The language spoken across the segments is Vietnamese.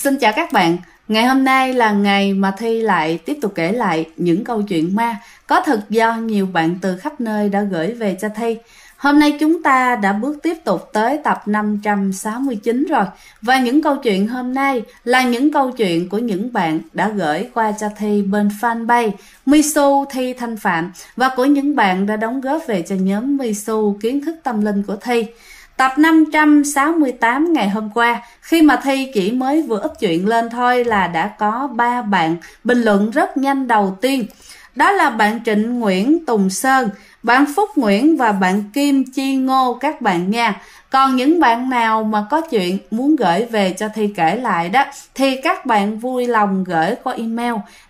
Xin chào các bạn. Ngày hôm nay là ngày mà Thi lại tiếp tục kể lại những câu chuyện ma có thật do nhiều bạn từ khắp nơi đã gửi về cho Thi. Hôm nay chúng ta đã bước tiếp tục tới tập 569 rồi. Và những câu chuyện hôm nay là những câu chuyện của những bạn đã gửi qua cho Thi bên fanpage Misu Thi Thanh Phạm và của những bạn đã đóng góp về cho nhóm Misu Kiến thức Tâm linh của Thi. Tập 568 ngày hôm qua, khi mà Thi chỉ mới vừa up chuyện lên thôi là đã có 3 bạn bình luận rất nhanh đầu tiên. Đó là bạn Trịnh Nguyễn Tùng Sơn, bạn Phúc Nguyễn và bạn Kim Chi Ngô các bạn nha. Còn những bạn nào mà có chuyện muốn gửi về cho Thi kể lại đó thì các bạn vui lòng gửi qua email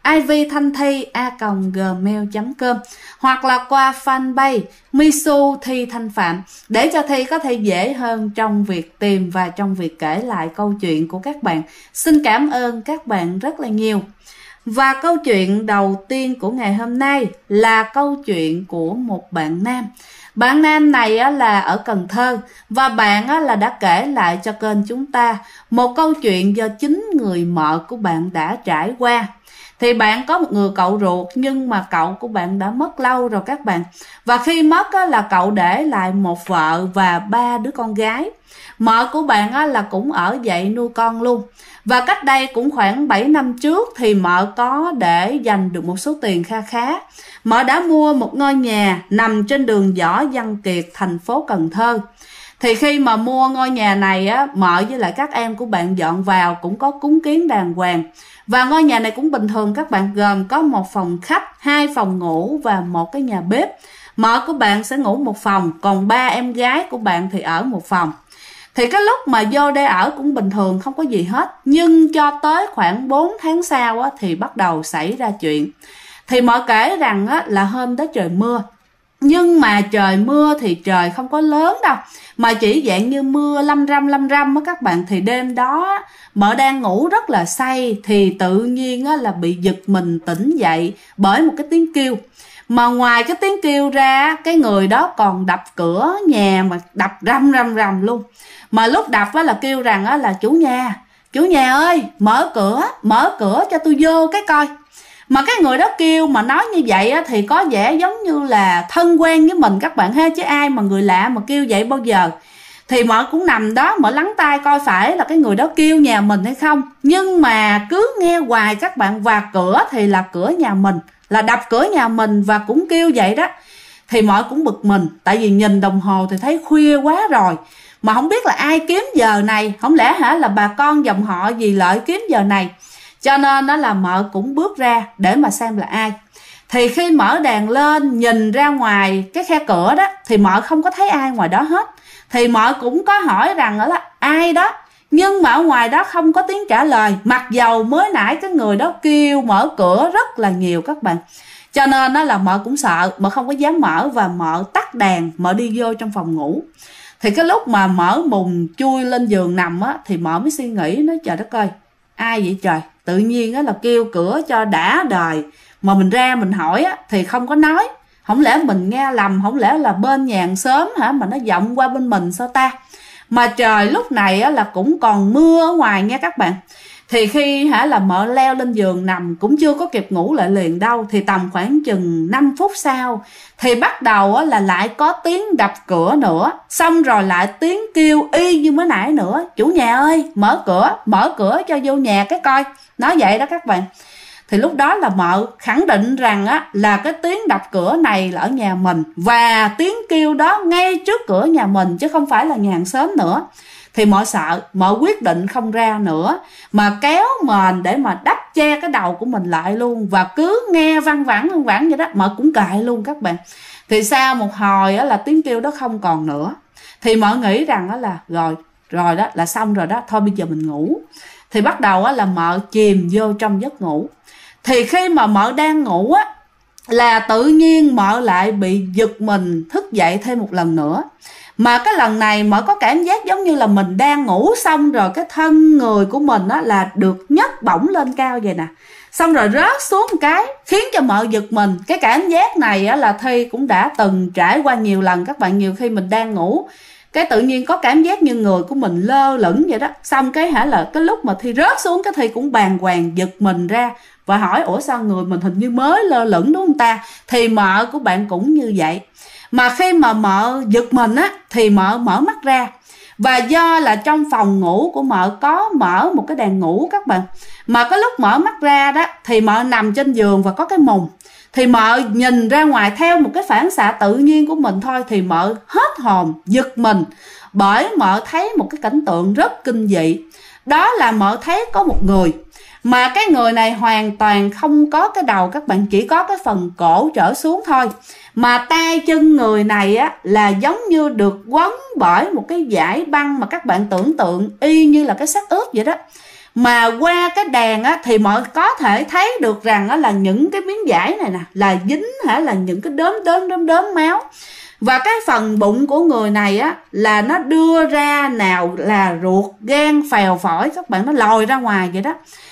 ivthanthi@gmail.com hoặc là qua fanpage Misu Thi Thanh Phạm để cho Thi có thể dễ hơn trong việc tìm và trong việc kể lại câu chuyện của các bạn. Xin cảm ơn các bạn rất là nhiều. Và câu chuyện đầu tiên của ngày hôm nay là câu chuyện của một bạn nam. Bạn nam này là ở Cần Thơ và bạn là đã kể lại cho kênh chúng ta một câu chuyện do chính người mợ của bạn đã trải qua. Thì bạn có một người cậu ruột nhưng mà cậu của bạn đã mất lâu rồi các bạn. Và khi mất là cậu để lại một vợ và 3 đứa con gái. Mợ của bạn là cũng ở dậy nuôi con luôn. Và cách đây cũng khoảng 7 năm trước thì mợ có để dành được một số tiền kha khá. Mợ đã mua một ngôi nhà nằm trên đường Võ Văn Kiệt, thành phố Cần Thơ. Thì khi mà mua ngôi nhà này mợ với lại các em của bạn dọn vào cũng có cúng kiến đàng hoàng. Và ngôi nhà này cũng bình thường các bạn, gồm có một phòng khách, 2 phòng ngủ và một cái nhà bếp. Mợ của bạn sẽ ngủ một phòng, còn 3 em gái của bạn thì ở một phòng. Thì cái lúc mà vô đây ở cũng bình thường, không có gì hết. Nhưng cho tới khoảng 4 tháng sau thì bắt đầu xảy ra chuyện. Thì mợ kể rằng là hôm đó trời mưa. Nhưng mà trời mưa thì trời không có lớn đâu, mà chỉ dạng như mưa lâm râm các bạn. Thì đêm đó mợ đang ngủ rất là say thì tự nhiên là bị giật mình tỉnh dậy bởi một cái tiếng kêu. Mà ngoài cái tiếng kêu ra, cái người đó còn đập cửa nhà mà đập rầm luôn. Mà lúc đập là kêu rằng là chủ nhà ơi, mở cửa cho tôi vô cái coi. Mà cái người đó kêu mà nói như vậy thì có vẻ giống như là thân quen với mình các bạn ha, chứ ai mà người lạ mà kêu vậy bao giờ. Thì mợ cũng nằm đó, mợ lắng tai coi phải là cái người đó kêu nhà mình hay không. Nhưng mà cứ nghe hoài các bạn, và cửa thì là cửa nhà mình, là đập cửa nhà mình và cũng kêu vậy đó. Thì mợ cũng bực mình, tại vì nhìn đồng hồ thì thấy khuya quá rồi, mà không biết là ai kiếm giờ này, không lẽ là bà con dòng họ gì Lợi kiếm giờ này. Cho nên đó là mợ cũng bước ra để mà xem là ai. Thì khi mở đèn lên nhìn ra ngoài cái khe cửa đó thì mợ không có thấy ai ngoài đó hết. Thì mợ cũng có hỏi rằng là ai đó, nhưng mà ở ngoài đó không có tiếng trả lời, mặc dầu mới nãy cái người đó kêu mở cửa rất là nhiều các bạn. Cho nên đó là mợ cũng sợ, mợ không có dám mở và mợ tắt đèn, mợ đi vô trong phòng ngủ. Thì cái lúc mà mở mùng chui lên giường nằm thì mợ mới suy nghĩ, nói trời đất ơi, ai vậy trời, tự nhiên là kêu cửa cho đã đời mà mình ra mình hỏi thì không có nói. Không lẽ mình nghe lầm, không lẽ là bên nhà hàng xóm mà nó vọng qua bên mình sao ta. Mà trời lúc này là cũng còn mưa ở ngoài nha các bạn. Thì khi là mợ leo lên giường nằm cũng chưa có kịp ngủ lại liền đâu, thì tầm khoảng chừng 5 phút sau thì bắt đầu là lại có tiếng đập cửa nữa. Xong rồi lại tiếng kêu y như mới nãy nữa, chủ nhà ơi, mở cửa cho vô nhà cái coi. Nói vậy đó các bạn. Thì lúc đó là mợ khẳng định rằng là cái tiếng đập cửa này là ở nhà mình, và tiếng kêu đó ngay trước cửa nhà mình chứ không phải là nhà hàng xóm nữa. Thì mợ sợ, mợ quyết định không ra nữa, mà kéo mền để mà đắp che cái đầu của mình lại luôn. Và cứ nghe văng vẳng vậy đó, mợ cũng kệ luôn các bạn. Thì sau một hồi là tiếng kêu đó không còn nữa. Thì mợ nghĩ rằng là rồi đó, là xong rồi đó, thôi bây giờ mình ngủ. Thì bắt đầu là mợ chìm vô trong giấc ngủ. Thì khi mà mợ đang ngủ là tự nhiên mợ lại bị giật mình thức dậy thêm một lần nữa. Mà cái lần này mợ có cảm giác giống như là mình đang ngủ xong rồi cái thân người của mình là được nhấc bổng lên cao vậy nè, xong rồi rớt xuống một cái khiến cho mợ giật mình. Cái cảm giác này là Thi cũng đã từng trải qua nhiều lần các bạn. Nhiều khi mình đang ngủ cái tự nhiên có cảm giác như người của mình lơ lửng vậy đó. Xong cái là cái lúc mà Thi rớt xuống, cái Thi cũng bàng hoàng giật mình ra và hỏi ủa sao người mình hình như mới lơ lửng đúng không ta. Thì mợ của bạn cũng như vậy. Mà khi mà mợ giật mình á thì mợ mở mắt ra, và do là trong phòng ngủ của mợ có mở một cái đèn ngủ các bạn, mà cái lúc mở mắt ra đó thì mợ nằm trên giường và có cái mùng, thì mợ nhìn ra ngoài theo một cái phản xạ tự nhiên của mình thôi, thì mợ hết hồn giật mình, bởi mợ thấy một cái cảnh tượng rất kinh dị. Đó là mợ thấy có một người, mà cái người này hoàn toàn không có cái đầu các bạn, chỉ có cái phần cổ trở xuống thôi. Mà tay chân người này á là giống như được quấn bởi một cái dải băng mà các bạn tưởng tượng y như là cái xác ướp vậy đó. Mà qua cái đèn á thì mọi có thể thấy được rằng á là những cái miếng vải này nè là dính là những cái đốm máu. Và cái phần bụng của người này á là nó đưa ra nào là ruột gan phèo phổi các bạn, nó lòi ra ngoài vậy đó.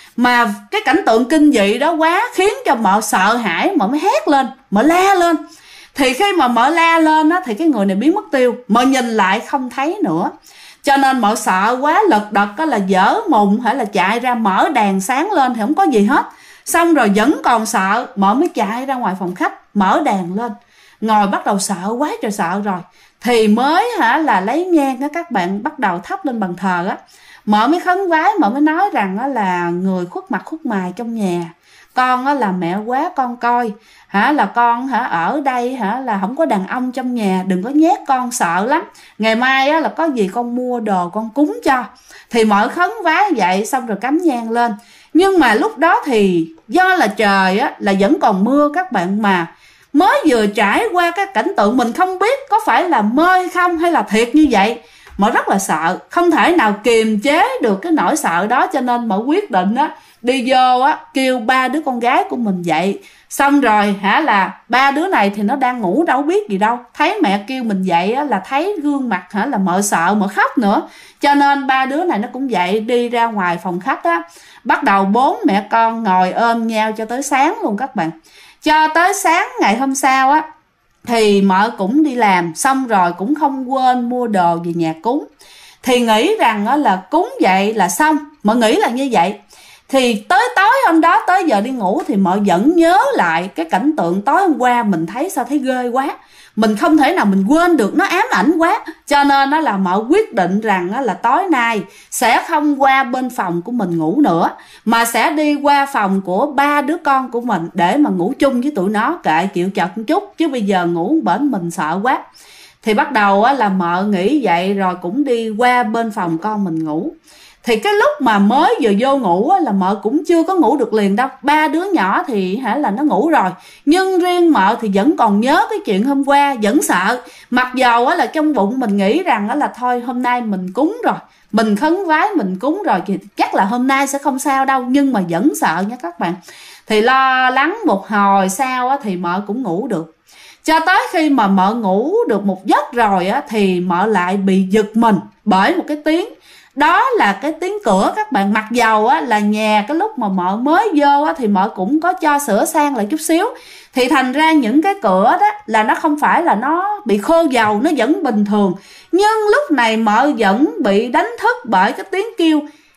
Mà cái cảnh tượng kinh dị đó quá khiến cho mợ sợ hãi, mợ mới hét lên, mợ la lên. Thì khi mà mợ la lên á thì cái người này biến mất tiêu, mợ nhìn lại không thấy nữa. Cho nên mợ sợ quá, lật đật á là dở mùng hay là chạy ra mở đèn sáng lên thì không có gì hết. Xong rồi vẫn còn sợ, mợ mới chạy ra ngoài phòng khách mở đèn lên, ngồi bắt đầu sợ quá trời sợ rồi. Thì mới là lấy nhang á các bạn, bắt đầu thắp lên bàn thờ á. Mợ mới khấn vái, mợ mới nói rằng á là người khuất mặt khuất mày trong nhà, con á là mẹ quá con coi là con ở đây là không có đàn ông trong nhà, đừng có nhét con sợ lắm, ngày mai á là có gì con mua đồ con cúng cho. Thì mợ khấn vái vậy xong rồi cắm nhang lên. Nhưng mà lúc đó thì do là trời á là vẫn còn mưa các bạn, mà mới vừa trải qua cái cảnh tượng mình không biết có phải là mơ hay không hay là thiệt như vậy. Mợ rất là sợ, không thể nào kiềm chế được cái nỗi sợ đó, cho nên mợ quyết định á đi vô á kêu 3 đứa con gái của mình dậy. Xong rồi là 3 đứa này thì nó đang ngủ đâu biết gì đâu, thấy mẹ kêu mình dậy á là thấy gương mặt là mợ sợ, mợ khóc nữa. Cho nên 3 đứa này nó cũng dậy đi ra ngoài phòng khách á, bắt đầu 4 mẹ con ngồi ôm nhau cho tới sáng luôn các bạn. Cho tới sáng ngày hôm sau á thì mợ cũng đi làm xong rồi cũng không quên mua đồ về nhà cúng. Thì nghĩ rằng á là cúng vậy là xong, mợ nghĩ là như vậy. Thì tới tối hôm đó, tới giờ đi ngủ thì mợ vẫn nhớ lại cái cảnh tượng tối hôm qua mình thấy, sao thấy ghê quá, mình không thể nào mình quên được, nó ám ảnh quá. Cho nên đó là mợ quyết định rằng là tối nay sẽ không qua bên phòng của mình ngủ nữa, mà sẽ đi qua phòng của 3 đứa con của mình để mà ngủ chung với tụi nó, kệ chịu chật một chút, chứ bây giờ ngủ bển mình sợ quá. Thì bắt đầu là mợ nghĩ vậy rồi cũng đi qua bên phòng con mình ngủ. Thì cái lúc mà mới vừa vô ngủ là mợ cũng chưa có ngủ được liền đâu. 3 đứa nhỏ thì là nó ngủ rồi, nhưng riêng mợ thì vẫn còn nhớ cái chuyện hôm qua, vẫn sợ. Mặc dầu là trong bụng mình nghĩ rằng là thôi hôm nay mình cúng rồi, mình khấn vái mình cúng rồi thì chắc là hôm nay sẽ không sao đâu, nhưng mà vẫn sợ nha các bạn. Thì lo lắng một hồi sau thì mợ cũng ngủ được. Cho tới khi mà mợ ngủ được một giấc rồi thì mợ lại bị giật mình bởi một cái tiếng. Đó là cái tiếng cửa các bạn. Mặc dầu là nhà cái lúc mà mợ mới vô thì mợ cũng có cho sửa sang lại chút xíu, thì thành ra những cái cửa đó là nó không phải là nó bị khô dầu, nó vẫn bình thường. Nhưng lúc này mợ vẫn bị đánh thức bởi cái tiếng kêu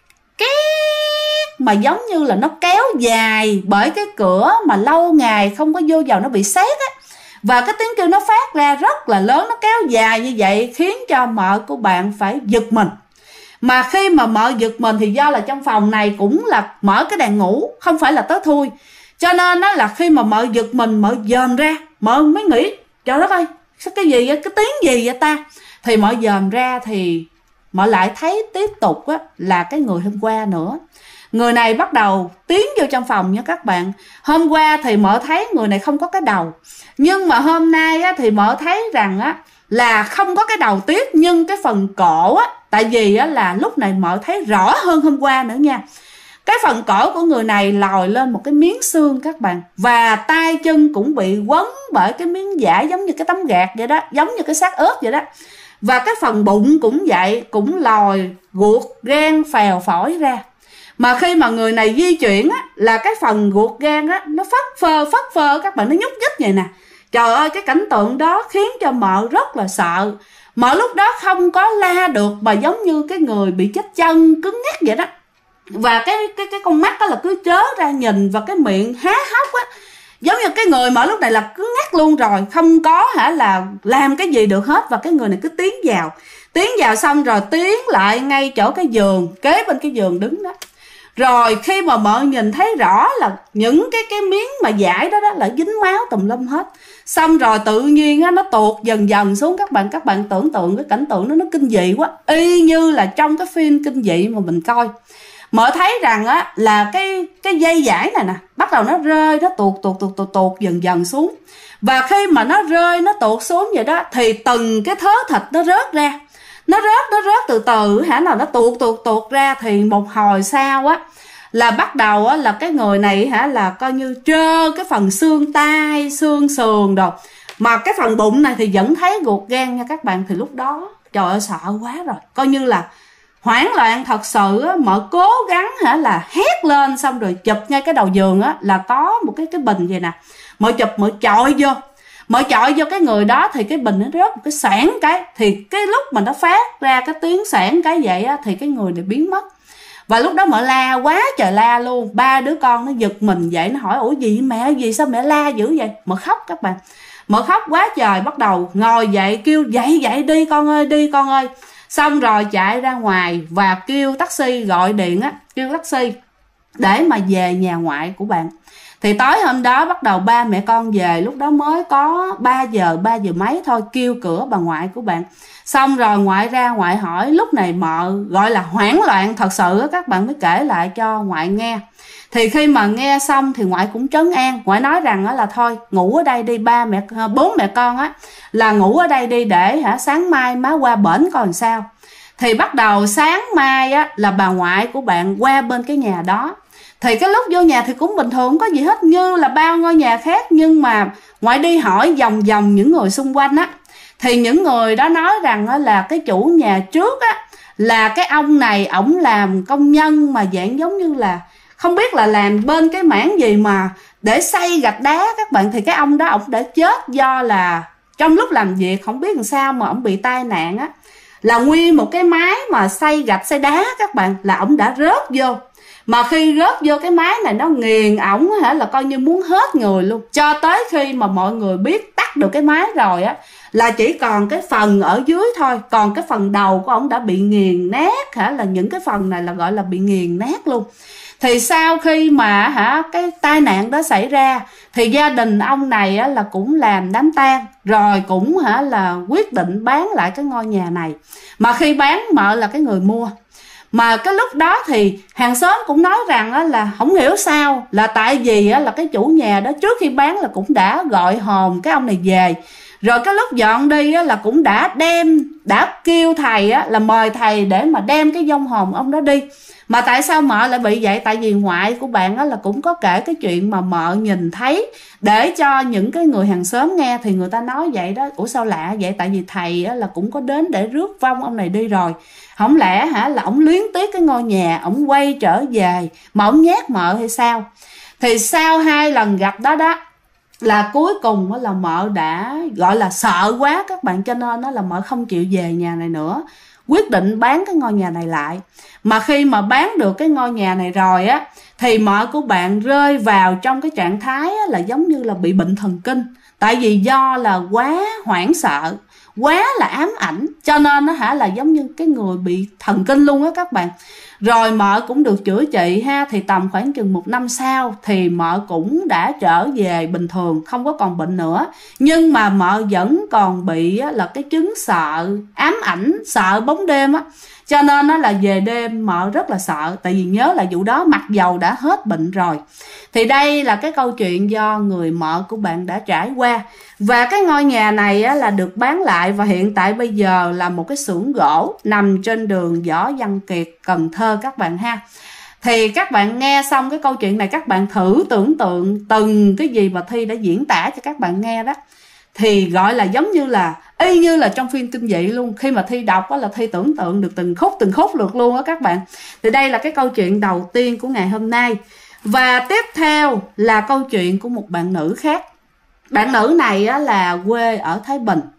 két mà giống như là nó kéo dài, bởi cái cửa mà lâu ngày không có vô dầu nó bị sét á. Và cái tiếng kêu nó phát ra rất là lớn, nó kéo dài như vậy khiến cho mợ của bạn phải giật mình. Mà khi mà mợ giật mình thì do là trong phòng này cũng là mở cái đèn ngủ, không phải là tối thui. Cho nên đó là khi mà mợ giật mình, mợ dòm ra, mợ mới nghĩ trời đất ơi, cái gì vậy, cái tiếng gì vậy ta. Thì mợ dòm ra thì mợ lại thấy tiếp tục là cái người hôm qua nữa. Người này bắt đầu tiến vô trong phòng nha các bạn. Hôm qua thì mợ thấy người này không có cái đầu, nhưng mà hôm nay thì mợ thấy rằng là không có cái đầu tiếp, nhưng cái phần cổ tại vì là lúc này mợ thấy rõ hơn hôm qua nữa nha. Cái phần cổ của người này lòi lên một cái miếng xương các bạn, và tay chân cũng bị quấn bởi cái miếng vải giống như cái tấm gạt vậy đó, giống như cái xác ướp vậy đó. Và cái phần bụng cũng vậy, cũng lòi ruột gan phèo phổi ra. Mà khi mà người này di chuyển là cái phần ruột gan nó phất phơ các bạn, nó nhúc nhích vậy nè. Trời ơi, cái cảnh tượng đó khiến cho mợ rất là sợ. Mà lúc đó không có la được, mà giống như cái người bị chết chân cứng ngắc vậy đó. Và cái con mắt đó là cứ trớ ra nhìn, và cái miệng há hốc á, giống như cái người mà lúc này là cứng ngắc luôn rồi, không có là làm cái gì được hết. Và cái người này cứ tiến vào xong rồi tiến lại ngay chỗ cái giường, kế bên cái giường đứng đó. Rồi khi mà mợ nhìn thấy rõ là những cái miếng mà vải đó là dính máu tùm lum hết. Xong rồi tự nhiên á, nó tuột dần dần xuống. Các bạn tưởng tượng cái cảnh tượng đó nó kinh dị quá, y như là trong cái phim kinh dị mà mình coi. Mợ thấy rằng á là cái dây vải này nè, bắt đầu nó rơi, nó tuột dần dần xuống. Và khi mà nó rơi, nó tuột xuống vậy đó, thì từng cái thớ thịt nó rớt ra. Nó rớt từ từ nào nó tuột ra. Thì một hồi sau á là bắt đầu á là cái người này là coi như trơ cái phần xương tay, xương sườn đồ, mà cái phần bụng này thì vẫn thấy ruột gan nha các bạn. Thì lúc đó trời ơi sợ quá rồi, coi như là hoảng loạn thật sự á. Mợ cố gắng là hét lên, xong rồi chụp ngay cái đầu giường á là có một cái bình vậy nè. Mợ chụp, mợ chọi vô cái người đó, thì cái bình nó rớt một cái xoảng cái. Thì cái lúc mà nó phát ra cái tiếng xoảng cái vậy á, thì cái người này biến mất. Và lúc đó mợ la quá trời la luôn. Ba đứa con nó giật mình dậy, nó hỏi ủa gì mẹ, gì sao mẹ la dữ vậy. Mợ khóc các bạn, mợ khóc quá trời, bắt đầu ngồi dậy kêu dậy đi con ơi, đi con ơi. Xong rồi chạy ra ngoài và kêu taxi, gọi điện á, kêu taxi để mà về nhà ngoại của bạn. Thì tối hôm đó bắt đầu ba mẹ con về, lúc đó mới có 3 giờ mấy thôi, kêu cửa bà ngoại của bạn. Xong rồi ngoại ra, ngoại hỏi. Lúc này mợ gọi là hoảng loạn thật sự á, các bạn mới kể lại cho ngoại nghe. Thì khi mà nghe xong thì ngoại cũng trấn an. Ngoại nói rằng á là thôi ngủ ở đây đi, bốn mẹ con á là ngủ ở đây đi, để sáng mai má qua bển coi làm sao. Thì bắt đầu sáng mai á là bà ngoại của bạn qua bên cái nhà đó. Thì cái lúc vô nhà thì cũng bình thường, không có gì hết, như là bao ngôi nhà khác. Nhưng mà ngoại đi hỏi vòng vòng những người xung quanh á, thì những người đó nói rằng á là cái chủ nhà trước á là cái ông này, ổng làm công nhân mà dạng giống như là không biết là làm bên cái mảng gì mà để xây gạch đá các bạn. Thì cái ông đó ổng đã chết do là trong lúc làm việc không biết làm sao mà ổng bị tai nạn á, là nguyên một cái máy mà xây gạch xây đá các bạn, là ổng đã rớt vô. Mà khi rớt vô cái máy này nó nghiền ổng là coi như muốn hết người luôn. Cho tới khi mà mọi người biết tắt được cái máy rồi á, là chỉ còn cái phần ở dưới thôi. Còn cái phần đầu của ổng đã bị nghiền nát là những cái phần này là gọi là bị nghiền nát luôn. Thì sau khi mà cái tai nạn đó xảy ra, thì gia đình ông này là cũng làm đám tang, rồi cũng là quyết định bán lại cái ngôi nhà này. Mà khi bán, mợ là cái người mua. Mà cái lúc đó thì hàng xóm cũng nói rằng là không hiểu sao, là tại vì là cái chủ nhà đó trước khi bán là cũng đã gọi hồn cái ông này về. Rồi cái lúc dọn đi là cũng đã kêu thầy là mời thầy để mà đem cái vong hồn ông đó đi. Mà tại sao mợ lại bị vậy? Tại vì ngoại của bạn là cũng có kể cái chuyện mà mợ nhìn thấy để cho những cái người hàng xóm nghe. Thì người ta nói vậy đó, ủa sao lạ vậy? Tại vì thầy là cũng có đến để rước vong ông này đi rồi. Không lẽ là ổng luyến tiếc cái ngôi nhà, ổng quay trở về mà ổng nhát mợ hay sao? Thì sau 2 lần gặp đó là cuối cùng là mợ đã gọi là sợ quá các bạn, cho nên là mợ không chịu về nhà này nữa, quyết định bán cái ngôi nhà này lại. Mà khi mà bán được cái ngôi nhà này rồi á, thì mợ của bạn rơi vào trong cái trạng thái là giống như là bị bệnh thần kinh. Tại vì do là quá hoảng sợ, quá là ám ảnh, cho nên nó là giống như cái người bị thần kinh luôn á các bạn. Rồi mợ cũng được chữa trị thì tầm khoảng chừng 1 năm sau thì mợ cũng đã trở về bình thường, không có còn bệnh nữa. Nhưng mà mợ vẫn còn bị là cái chứng sợ, ám ảnh, sợ bóng đêm á. Cho nên là về đêm mợ rất là sợ, tại vì nhớ là vụ đó mặc dầu đã hết bệnh rồi. Thì đây là cái câu chuyện do người mợ của bạn đã trải qua. Và cái ngôi nhà này là được bán lại, và hiện tại bây giờ là một cái xưởng gỗ nằm trên đường Võ Văn Kiệt, Cần Thơ các bạn ha. Thì các bạn nghe xong cái câu chuyện này, các bạn thử tưởng tượng từng cái gì mà Thi đã diễn tả cho các bạn nghe đó, thì gọi là giống như là y như là trong phim kinh dị luôn. Khi mà Thi đọc là Thi tưởng tượng được từng khúc được luôn á các bạn. Thì đây là cái câu chuyện đầu tiên của ngày hôm nay. Và tiếp theo là câu chuyện của một bạn nữ khác. Bạn nữ này là quê ở Thái Bình.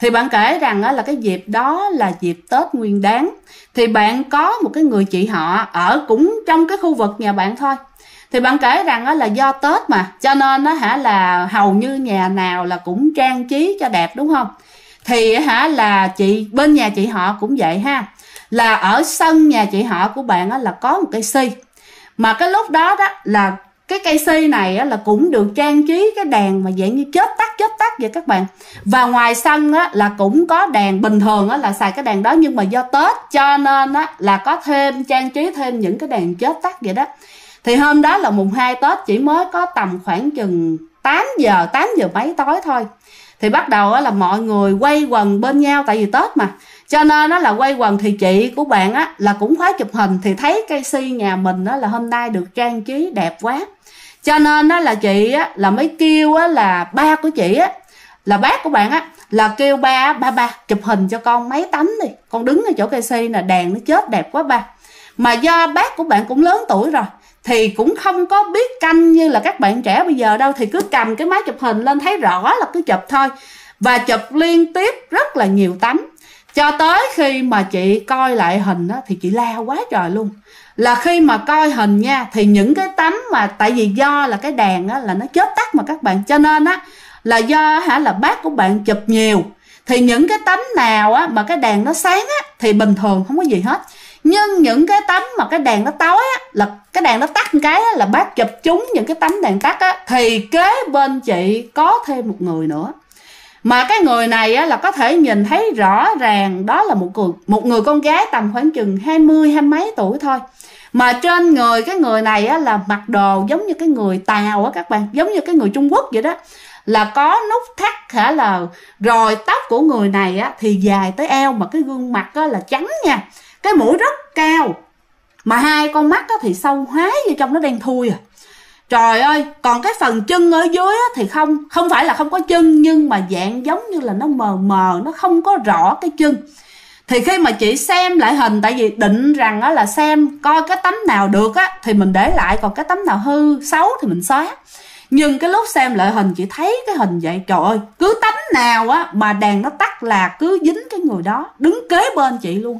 Thì bạn kể rằng là cái dịp đó là dịp Tết Nguyên Đán. Thì bạn có một cái người chị họ ở cũng trong cái khu vực nhà bạn thôi. Thì bạn kể rằng là do Tết mà, cho nên là hầu như nhà nào là cũng trang trí cho đẹp, đúng không? Thì là bên nhà chị họ cũng vậy ha. Là ở sân nhà chị họ của bạn là có một cây si. Mà cái lúc đó là cái cây si này là cũng được trang trí cái đèn mà dạng như chớp tắt vậy các bạn. Và ngoài sân là cũng có đèn, bình thường là xài cái đèn đó, nhưng mà do Tết cho nên là có thêm, trang trí thêm những cái đèn chớp tắt vậy đó. Thì hôm đó là mùng 2 Tết, chỉ mới có tầm khoảng chừng 8 giờ mấy tối thôi. Thì bắt đầu là mọi người quay quần bên nhau, tại vì Tết mà, cho nên là quay quần. Thì chị của bạn là cũng khoái chụp hình, thì thấy cây si nhà mình là hôm nay được trang trí đẹp quá, cho nên là chị là mới kêu là ba của chị là bác của bạn là kêu ba chụp hình cho con mấy tấm đi, con đứng ở chỗ cây si nè, đèn nó chớp đẹp quá ba. Mà do bác của bạn cũng lớn tuổi rồi thì cũng không có biết canh như là các bạn trẻ bây giờ đâu, thì cứ cầm cái máy chụp hình lên thấy rõ là cứ chụp thôi, và chụp liên tiếp rất là nhiều tấm. Cho tới khi mà chị coi lại hình thì chị la quá trời luôn. Là khi mà coi hình nha, thì những cái tấm mà tại vì do là cái đèn là nó chớp tắt mà các bạn, cho nên là do là bác của bạn chụp nhiều, thì những cái tấm nào mà cái đèn nó sáng thì bình thường không có gì hết. Nhưng những cái tấm mà cái đèn nó tối là cái đèn nó tắt một cái là bác chụp trúng những cái tấm đèn tắt thì kế bên chị có thêm một người nữa. Mà cái người này là có thể nhìn thấy rõ ràng đó là một người con gái tầm khoảng chừng 20 mấy tuổi thôi. Mà trên người cái người này là mặc đồ giống như cái người Tàu các bạn, giống như cái người Trung Quốc vậy đó. Là có nút thắt là rồi tóc của người này thì dài tới eo, mà cái gương mặt là trắng nha. Cái mũi rất cao, mà hai con mắt thì sâu hoái vô trong, nó đen thui Trời ơi, còn cái phần chân ở dưới thì không phải là không có chân, nhưng mà dạng giống như là nó mờ mờ, nó không có rõ cái chân. Thì khi mà chị xem lại hình, tại vì định rằng là xem coi cái tấm nào được thì mình để lại, còn cái tấm nào hư xấu thì mình xóa. Nhưng cái lúc xem lại hình chị thấy cái hình vậy, trời ơi, cứ tấm nào mà đèn nó tắt là cứ dính cái người đó đứng kế bên chị luôn.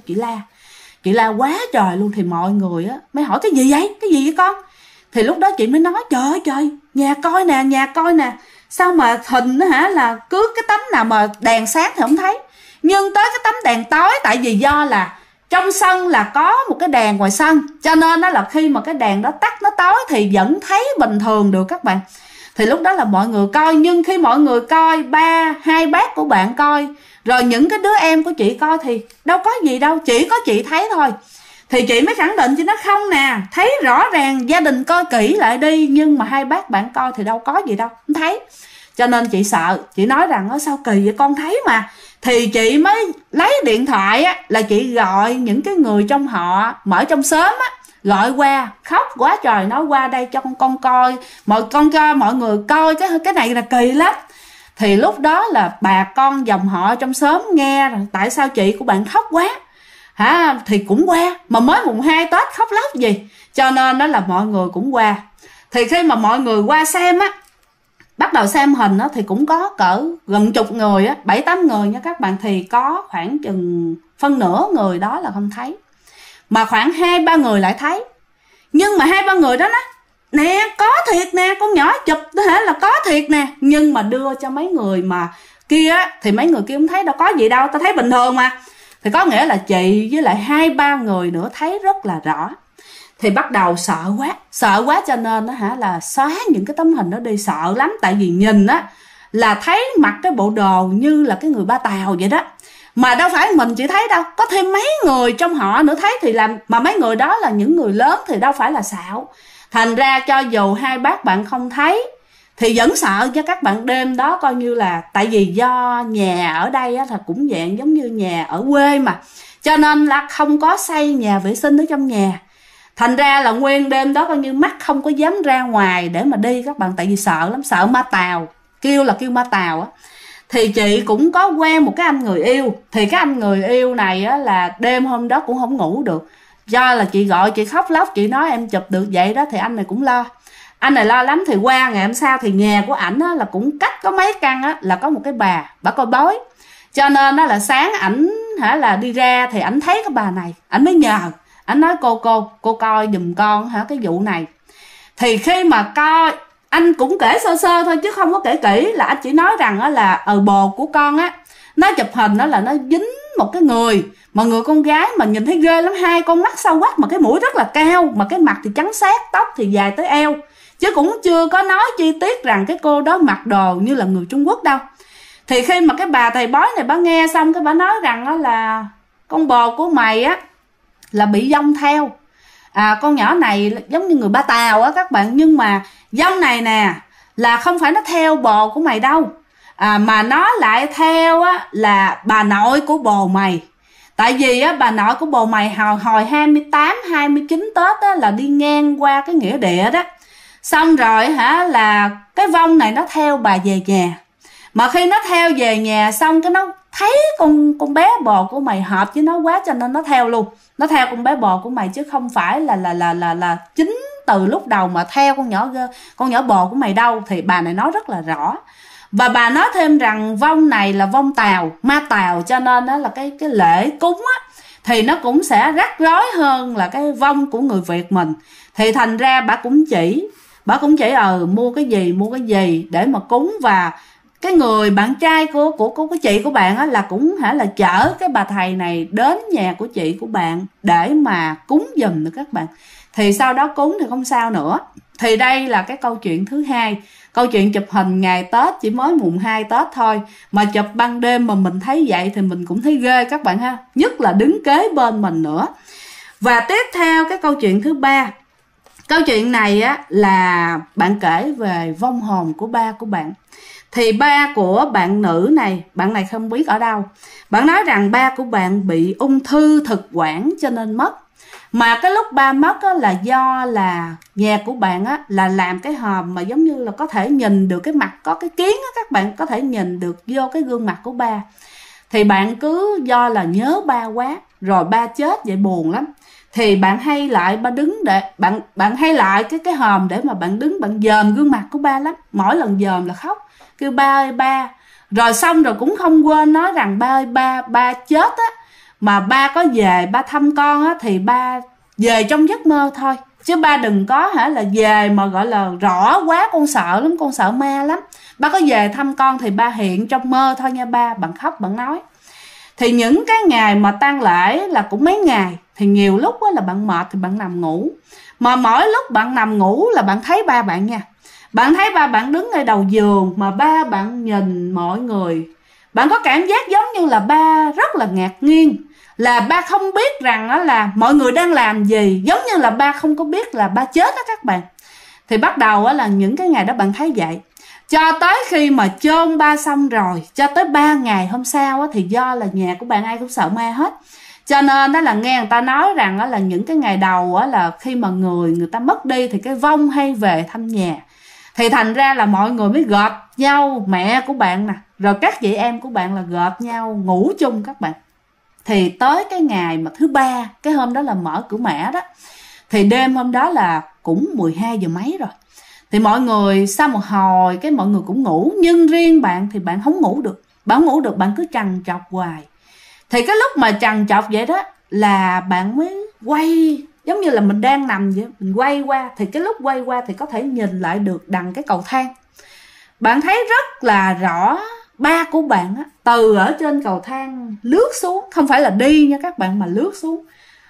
Chị la quá trời luôn. Thì mọi người mới hỏi cái gì vậy con? Thì lúc đó chị mới nói trời, nhà coi nè, sao mà hình là cứ cái tấm nào mà đèn sáng thì không thấy, nhưng tới cái tấm đèn tối, tại vì do là trong sân là có một cái đèn ngoài sân, cho nên là khi mà cái đèn đó tắt nó tối thì vẫn thấy bình thường được các bạn. Thì lúc đó là mọi người coi, nhưng khi mọi người coi, hai bác của bạn coi, rồi những cái đứa em của chị coi thì đâu có gì đâu, chỉ có chị thấy thôi. Thì chị mới khẳng định, chị nói không nè, thấy rõ ràng, gia đình coi kỹ lại đi, nhưng mà hai bác bạn coi thì đâu có gì đâu, không thấy. Cho nên chị sợ, chị nói rằng sao kỳ vậy, con thấy mà. Thì chị mới lấy điện thoại là chị gọi những cái người trong họ mà ở trong xóm gọi qua, khóc quá trời, nói qua đây cho con coi, mọi người coi cái này là kỳ lắm. Thì lúc đó là bà con dòng họ trong xóm nghe rằng tại sao chị của bạn khóc quá thì cũng qua, mà mới mùng 2 Tết khóc lóc gì. Cho nên đó là mọi người cũng qua. Thì khi mà mọi người qua xem bắt đầu xem hình thì cũng có cỡ gần chục người 7-8 người nha các bạn. Thì có khoảng chừng phân nửa người đó là không thấy, mà khoảng 2-3 người lại thấy. Nhưng mà 2-3 người đó nè, có thiệt nè, con nhỏ chụp là có thiệt nè, nhưng mà đưa cho mấy người mà kia thì mấy người kia không thấy đâu có gì đâu, tao thấy bình thường mà. Thì có nghĩa là chị với lại 2-3 người nữa thấy rất là rõ. Thì bắt đầu sợ quá cho nên là xóa những cái tấm hình đó đi, sợ lắm. Tại vì nhìn là thấy mặc cái bộ đồ như là cái người Ba Tàu vậy đó. Mà đâu phải mình chỉ thấy đâu, có thêm mấy người trong họ nữa thấy. Thì làm mà mấy người đó là những người lớn thì đâu phải là xạo. Thành ra cho dù hai bác bạn không thấy thì vẫn sợ cho các bạn. Đêm đó coi như là, tại vì do nhà ở đây là cũng dạng giống như nhà ở quê mà, cho nên là không có xây nhà vệ sinh ở trong nhà. Thành ra là nguyên đêm đó coi như mắt không có dám ra ngoài để mà đi các bạn, tại vì sợ lắm, sợ ma Tàu, kêu ma Tàu Thì chị cũng có quen một cái anh người yêu. Thì cái anh người yêu này là đêm hôm đó cũng không ngủ được, do là chị gọi, chị khóc lóc, chị nói em chụp được vậy đó. Thì anh này cũng lo, anh này lo lắm. Thì qua ngày hôm sau thì nhà của ảnh là cũng cách có mấy căn là có một cái bà coi bói. Cho nên đó là sáng ảnh là đi ra thì ảnh thấy cái bà này, ảnh mới nhờ, ảnh nói cô coi giùm con cái vụ này. Thì khi mà coi, anh cũng kể sơ sơ thôi chứ không có kể kỹ, là anh chỉ nói rằng là bồ của con nó chụp hình đó là nó dính một cái người, mà người con gái mà nhìn thấy ghê lắm, hai con mắt sâu quắc mà cái mũi rất là cao, mà cái mặt thì trắng xác, tóc thì dài tới eo, chứ cũng chưa có nói chi tiết rằng cái cô đó mặc đồ như là người Trung Quốc đâu. Thì khi mà cái bà thầy bói này bà nghe xong, cái bà nói rằng đó là con bồ của mày là bị vong theo. Con nhỏ này giống như người Ba Tàu các bạn, nhưng mà vong này nè là không phải nó theo bồ của mày đâu, mà nó lại theo là bà nội của bồ mày. Tại vì bà nội của bồ mày hồi 28, 29 Tết là đi ngang qua cái nghĩa địa đó, xong rồi là cái vong này nó theo bà về nhà. Mà khi nó theo về nhà xong, cái nó thấy con bé bồ của mày hợp với nó quá, cho nên nó theo luôn. Nó theo con bé bồ của mày, chứ không phải là chính từ lúc đầu mà theo con nhỏ bồ của mày đâu. Thì bà này nói rất là rõ. Và bà nói thêm rằng vong này là vong Tàu, ma Tàu, cho nên đó là cái lễ cúng thì nó cũng sẽ rắc rối hơn là cái vong của người Việt mình. Thì thành ra bà cũng chỉ mua cái gì để mà cúng. Và cái người bạn trai của cái chị của bạn là cũng là chở cái bà thầy này đến nhà của chị của bạn để mà cúng giùm nữa các bạn. Thì sau đó cúng thì không sao nữa. Thì đây là cái câu chuyện thứ hai. Câu chuyện chụp hình ngày Tết, chỉ mới mùng 2 Tết thôi mà chụp ban đêm mà mình thấy vậy thì mình cũng thấy ghê các bạn ha. Nhất là đứng kế bên mình nữa. Và tiếp theo cái câu chuyện thứ ba. Câu chuyện này là bạn kể về vong hồn của ba của bạn. Thì ba của bạn nữ này, bạn này không biết ở đâu, bạn nói rằng ba của bạn bị ung thư thực quản cho nên mất. Mà cái lúc ba mất là do là nhà của bạn là làm cái hòm mà giống như là có thể nhìn được cái mặt, có cái kiến các bạn có thể nhìn được vô cái gương mặt của ba. Thì bạn cứ do là nhớ ba quá, rồi ba chết vậy buồn lắm. Thì bạn hay lại ba đứng để bạn hay lại cái hòm để mà bạn đứng bạn dòm gương mặt của ba lắm. Mỗi lần dòm là khóc, kêu ba ơi ba. Rồi xong rồi cũng không quên nói rằng ba ơi ba chết mà ba có về ba thăm con thì ba về trong giấc mơ thôi, chứ ba đừng có là về mà gọi là rõ quá, con sợ lắm, con sợ ma lắm. Ba có về thăm con thì ba hiện trong mơ thôi nha ba. Bạn khóc bạn nói. Thì những cái ngày mà tang lễ là cũng mấy ngày, thì nhiều lúc là bạn mệt thì bạn nằm ngủ. Mà mỗi lúc bạn nằm ngủ là bạn thấy ba bạn nha. Bạn thấy ba bạn đứng ở đầu giường, mà ba bạn nhìn mọi người. Bạn có cảm giác giống như là ba rất là ngạc nhiên, là ba không biết rằng là mọi người đang làm gì, giống như là ba không có biết là ba chết đó các bạn. Thì bắt đầu là những cái ngày đó bạn thấy vậy, cho tới khi mà chôn ba xong rồi, cho tới 3 ngày hôm sau thì do là nhà của bạn ai cũng sợ ma hết, cho nên đó là nghe người ta nói rằng là những cái ngày đầu là khi mà người ta mất đi thì cái vong hay về thăm nhà. Thì thành ra là mọi người mới gộp nhau, mẹ của bạn nè, rồi các chị em của bạn là gộp nhau ngủ chung các bạn. Thì tới cái ngày mà thứ ba, cái hôm đó là mở cửa mã đó, thì đêm hôm đó là cũng 12 giờ mấy rồi. Thì mọi người sau một hồi cái mọi người cũng ngủ, nhưng riêng bạn thì bạn không ngủ được. Bạn không ngủ được, bạn cứ trằn trọc hoài. Thì cái lúc mà trằn trọc vậy đó là bạn mới quay, giống như là mình đang nằm vậy, mình quay qua. Thì cái lúc quay qua thì có thể nhìn lại được đằng cái cầu thang. Bạn thấy rất là rõ ba của bạn từ ở trên cầu thang lướt xuống, không phải là đi nha các bạn, mà lướt xuống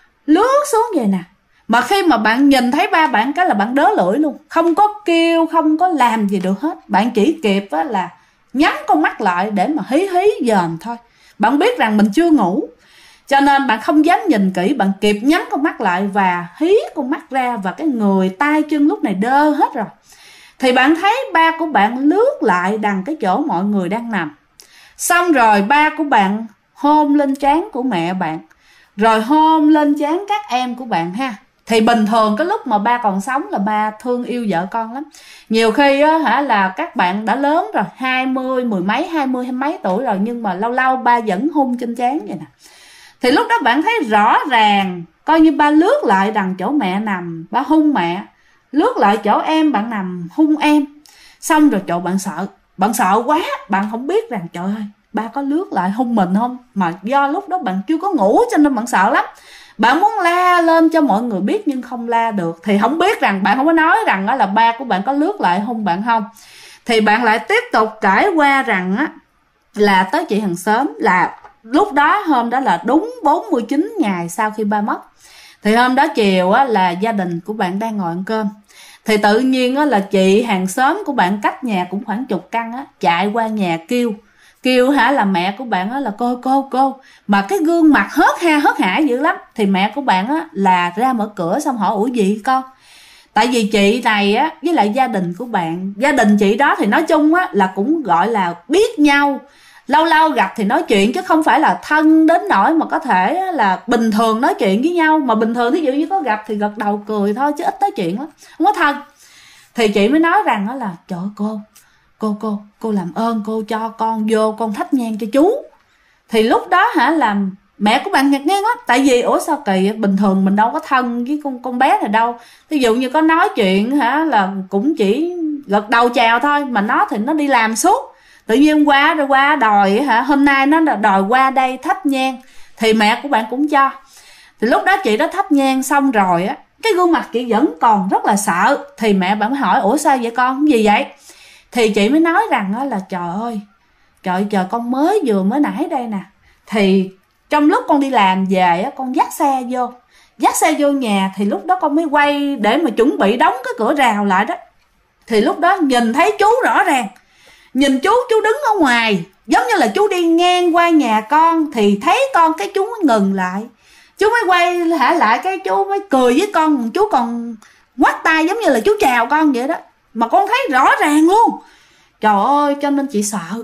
vậy nè. Mà khi mà bạn nhìn thấy ba bạn cái là bạn đớ lưỡi luôn, không có kêu, không có làm gì được hết. Bạn chỉ kịp là nhắm con mắt lại để mà hí dòm thôi. Bạn biết rằng mình chưa ngủ, cho nên bạn không dám nhìn kỹ, bạn kịp nhắm con mắt lại và hí con mắt ra. Và cái người tay chân lúc này đơ hết rồi. Thì bạn thấy ba của bạn lướt lại đằng cái chỗ mọi người đang nằm. Xong rồi ba của bạn hôn lên trán của mẹ bạn, rồi hôn lên trán các em của bạn ha. Thì bình thường cái lúc mà ba còn sống là ba thương yêu vợ con lắm. Nhiều khi là các bạn đã lớn rồi, 20 mấy tuổi rồi, nhưng mà lâu lâu ba vẫn hôn trên trán vậy nè. Thì lúc đó bạn thấy rõ ràng, coi như ba lướt lại đằng chỗ mẹ nằm, ba hôn mẹ, lướt lại chỗ em bạn nằm hôn em. Xong rồi trời, bạn sợ quá, bạn không biết rằng trời ơi ba có lướt lại hung mình không, mà do lúc đó bạn chưa có ngủ cho nên bạn sợ lắm. Bạn muốn la lên cho mọi người biết nhưng không la được, thì không biết rằng bạn không có nói rằng là ba của bạn có lướt lại hung bạn không. Thì bạn lại tiếp tục trải qua rằng á là tới chị hàng xóm, là lúc đó hôm đó là đúng 49 ngày sau khi ba mất. Thì hôm đó chiều á là gia đình của bạn đang ngồi ăn cơm, thì tự nhiên á là chị hàng xóm của bạn cách nhà cũng khoảng chục căn á chạy qua nhà kêu là mẹ của bạn á là cô, mà cái gương mặt hớt hải dữ lắm. Thì mẹ của bạn á là ra mở cửa xong hỏi ủa gì con. Tại vì chị này á với lại gia đình của bạn, gia đình chị đó thì nói chung á là cũng gọi là biết nhau, lâu lâu gặp thì nói chuyện, chứ không phải là thân đến nỗi mà có thể là bình thường nói chuyện với nhau. Mà bình thường thí dụ như có gặp thì gật đầu cười thôi chứ ít nói chuyện lắm, không có thân. Thì chị mới nói rằng đó là trời ơi cô làm ơn cô cho con vô con thắp nhang cho chú. Thì lúc đó là mẹ của bạn ngạc nhiên lắm, tại vì ủa sao kỳ, bình thường mình đâu có thân với con bé này đâu. Ví dụ như có nói chuyện là cũng chỉ gật đầu chào thôi, mà nó thì nó đi làm suốt. Tự nhiên qua đòi hôm nay nó đòi qua đây thắp nhang, thì mẹ của bạn cũng cho. Thì lúc đó chị đó thắp nhang xong rồi á, cái gương mặt chị vẫn còn rất là sợ. Thì mẹ bạn mới hỏi ủa sao vậy con, cái gì vậy? Thì chị mới nói rằng là trời ơi con mới nãy đây nè, thì trong lúc con đi làm về á, con dắt xe vô nhà, thì lúc đó con mới quay để mà chuẩn bị đóng cái cửa rào lại đó. Thì lúc đó nhìn thấy chú rõ ràng, nhìn chú đứng ở ngoài, giống như là chú đi ngang qua nhà con, thì thấy con cái chú mới ngừng lại, chú mới quay lại cái chú mới cười với con, chú còn ngoắt tay giống như là chú chào con vậy đó, mà con thấy rõ ràng luôn. Trời ơi, cho nên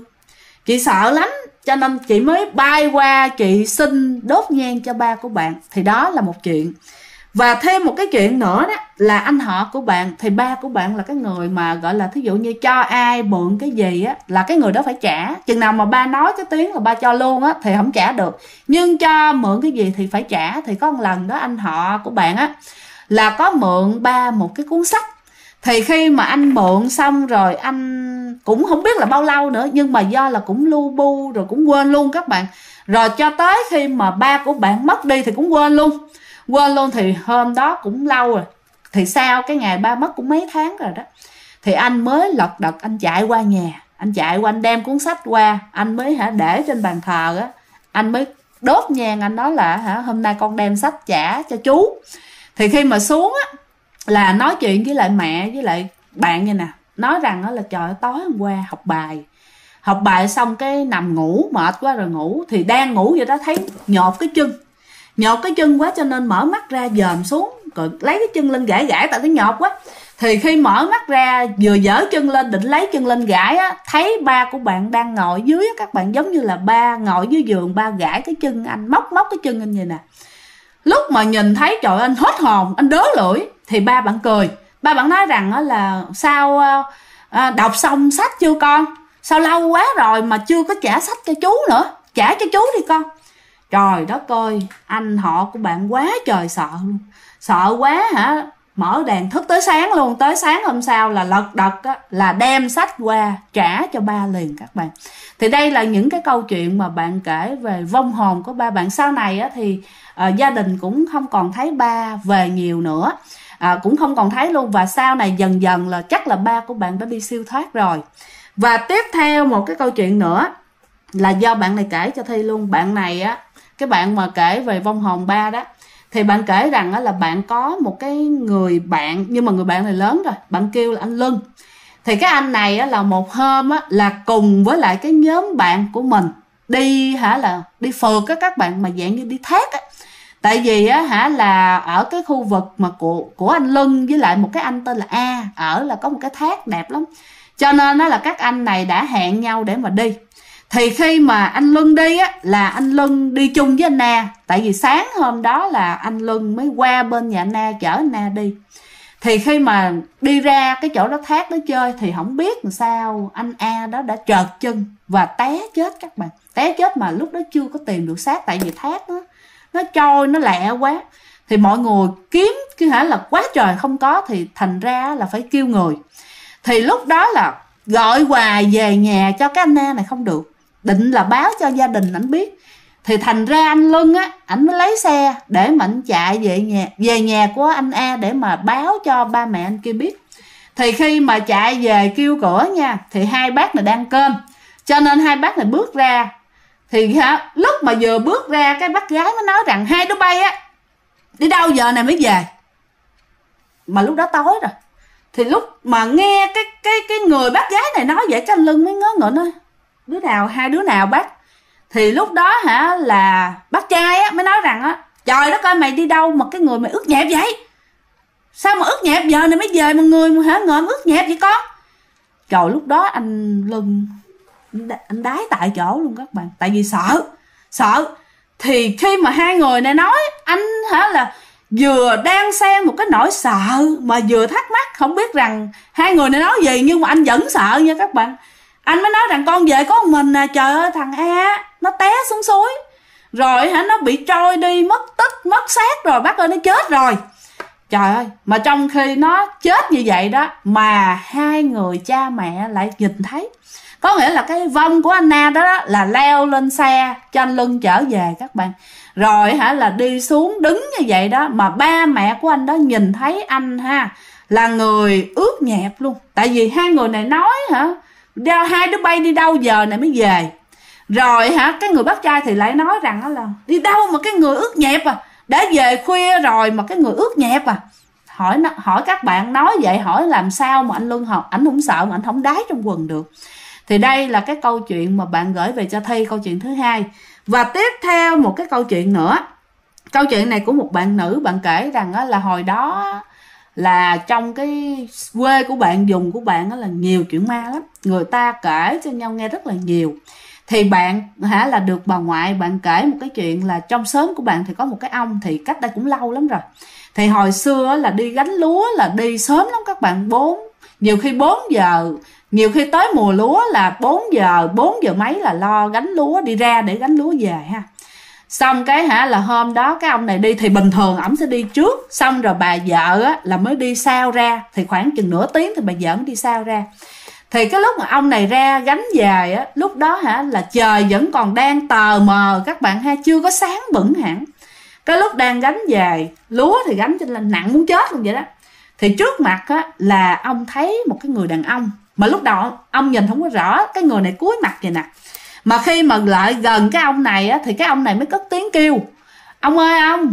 chị sợ lắm, cho nên chị mới bay qua chị xin đốt nhang cho ba của bạn. Thì đó là một chuyện. Và thêm một cái chuyện nữa đó là anh họ của bạn, thì ba của bạn là cái người mà gọi là thí dụ như cho ai mượn cái gì á là cái người đó phải trả. Chừng nào mà ba nói cái tiếng là ba cho luôn á thì không trả được, nhưng cho mượn cái gì thì phải trả. Thì có một lần đó anh họ của bạn á là có mượn ba một cái cuốn sách. Thì khi mà anh mượn xong rồi, anh cũng không biết là bao lâu nữa, nhưng mà do là cũng lu bu rồi cũng quên luôn các bạn. Rồi cho tới khi mà ba của bạn mất đi thì cũng quên luôn. Thì hôm đó cũng lâu rồi. Thì sau cái ngày ba mất cũng mấy tháng rồi đó, thì anh mới lật đật anh chạy qua nhà, anh đem cuốn sách qua, anh mới để trên bàn thờ á, anh mới đốt nhang, anh nói là hôm nay con đem sách trả cho chú. Thì khi mà xuống á là nói chuyện với lại mẹ với lại bạn như nè, nói rằng đó là trời ơi, tối hôm qua học bài xong cái nằm ngủ mệt quá rồi ngủ, thì đang ngủ vậy đó thấy nhột cái chân quá, cho nên mở mắt ra dòm xuống rồi lấy cái chân lên gãi tại thấy nhột quá. Thì khi mở mắt ra vừa dở chân lên định lấy chân lên gãi á, thấy ba của bạn đang ngồi dưới á, các bạn, giống như là ba ngồi dưới giường, ba gãi cái chân anh, móc cái chân anh vậy nè. Lúc mà nhìn thấy trời, anh hết hồn, anh đớ lưỡi. Thì ba bạn cười, ba bạn nói rằng là sao đọc xong sách chưa con, sao lâu quá rồi mà chưa có trả sách cho chú nữa, trả cho chú đi con. Trời đất ơi, anh họ của bạn quá trời sợ luôn, sợ quá mở đèn thức tới sáng luôn. Tới sáng hôm sau là lật đật là đem sách qua trả cho ba liền các bạn. Thì đây là những cái câu chuyện mà bạn kể về vong hồn của ba bạn. Sau này thì gia đình cũng không còn thấy ba về nhiều nữa, cũng không còn thấy luôn. Và sau này dần dần là chắc là ba của bạn đã đi siêu thoát rồi. Và tiếp theo một cái câu chuyện nữa là do bạn này kể cho Thi luôn. Bạn này cái bạn mà kể về vong hồn ba đó, thì bạn kể rằng là bạn có một cái người bạn, nhưng mà người bạn này lớn rồi, bạn kêu là anh Lân. Thì cái anh này là một hôm là cùng với lại cái nhóm bạn của mình đi đi phượt các bạn, mà dạng như đi thác á. Tại vì là ở cái khu vực mà của anh Lân với lại một cái anh tên là A ở là có một cái thác đẹp lắm, cho nên là các anh này đã hẹn nhau để mà đi. Thì khi mà anh Luân đi là anh Luân đi chung với anh Na. Tại vì sáng hôm đó là anh Luân mới qua bên nhà anh Na chở anh Na đi. Thì khi mà đi ra cái chỗ đó thác đó chơi, thì không biết làm sao anh A đó đã trợt chân và té chết các bạn. Té chết mà lúc đó chưa có tìm được xác, tại vì thác nó trôi, nó lẹ quá. Thì mọi người kiếm là quá trời không có, thì thành ra là phải kêu người. Thì lúc đó là gọi hoài về nhà cho cái anh Na này không được. định là báo cho gia đình ảnh biết. Thì thành ra anh Lân á, ảnh mới lấy xe để mà ảnh chạy về nhà của anh A để mà báo cho ba mẹ anh kia biết. Thì khi mà chạy về kêu cửa nha, thì hai bác này đang cơm, cho nên hai bác này bước ra. Thì lúc mà vừa bước ra, cái bác gái mới nói rằng hai đứa bay á đi đâu giờ này mới về. Mà lúc đó tối rồi. Thì lúc mà nghe cái người bác gái này nói vậy, cái anh Lân mới ngớ ngẩn nói đứa nào, hai đứa nào bác. Thì lúc đó là bác trai á mới nói rằng á, trời đất ơi mày đi đâu mà cái người mày ướt nhẹp vậy? Sao mà ướt nhẹp giờ này mới về mà người mà ngồi ướt nhẹp vậy con? Trời, lúc đó anh Lân anh đái tại chỗ luôn các bạn. Tại vì sợ. Thì khi mà hai người này nói, anh là vừa đang xen một cái nỗi sợ mà vừa thắc mắc không biết rằng hai người này nói gì, nhưng mà anh vẫn sợ nha các bạn. Anh mới nói rằng con về có một mình à, trời ơi thằng A nó té xuống suối rồi nó bị trôi đi, mất tích mất xác rồi bác ơi, nó chết rồi. Trời ơi, mà trong khi nó chết như vậy đó mà hai người cha mẹ lại nhìn thấy. Có nghĩa là cái vong của anh A đó là leo lên xe cho anh Lân trở về các bạn. Rồi là đi xuống đứng như vậy đó, mà ba mẹ của anh đó nhìn thấy anh là người ướt nhẹp luôn. Tại vì hai người này nói hai đứa bay đi đâu giờ này mới về. Rồi cái người bác trai thì lại nói rằng là đi đâu mà cái người ướt nhẹp à, đã về khuya rồi mà cái người ướt nhẹp à. Hỏi các bạn nói vậy, hỏi làm sao mà anh Lân ảnh không sợ mà anh không đái trong quần được. Thì đây là cái câu chuyện mà bạn gửi về cho Thi, câu chuyện thứ hai. Và tiếp theo một cái câu chuyện nữa. Câu chuyện này của một bạn nữ, bạn kể rằng là hồi đó là trong cái quê của bạn, vùng của bạn là nhiều chuyện ma lắm. Người ta kể cho nhau nghe rất là nhiều. Thì bạn là được bà ngoại bạn kể một cái chuyện là trong xóm của bạn thì có một cái ông, thì cách đây cũng lâu lắm rồi. Thì hồi xưa là đi gánh lúa là đi sớm lắm các bạn, nhiều khi 4 giờ, nhiều khi tới mùa lúa là 4 giờ mấy là lo gánh lúa, đi ra để gánh lúa về Xong cái là hôm đó cái ông này đi thì bình thường ổng sẽ đi trước, xong rồi bà vợ là mới đi sau ra, thì khoảng chừng nửa tiếng thì bà vợ mới đi sau ra. Thì cái lúc mà ông này ra gánh về lúc đó là trời vẫn còn đang tờ mờ các bạn chưa có sáng bừng hẳn. Cái lúc đang gánh về lúa thì gánh trên là nặng muốn chết luôn vậy đó. Thì trước mặt là ông thấy một cái người đàn ông, mà lúc đầu ông nhìn không có rõ, cái người này cúi mặt vậy nè. Mà khi mà lại gần cái ông này thì cái ông này mới cất tiếng kêu: ông ơi ông,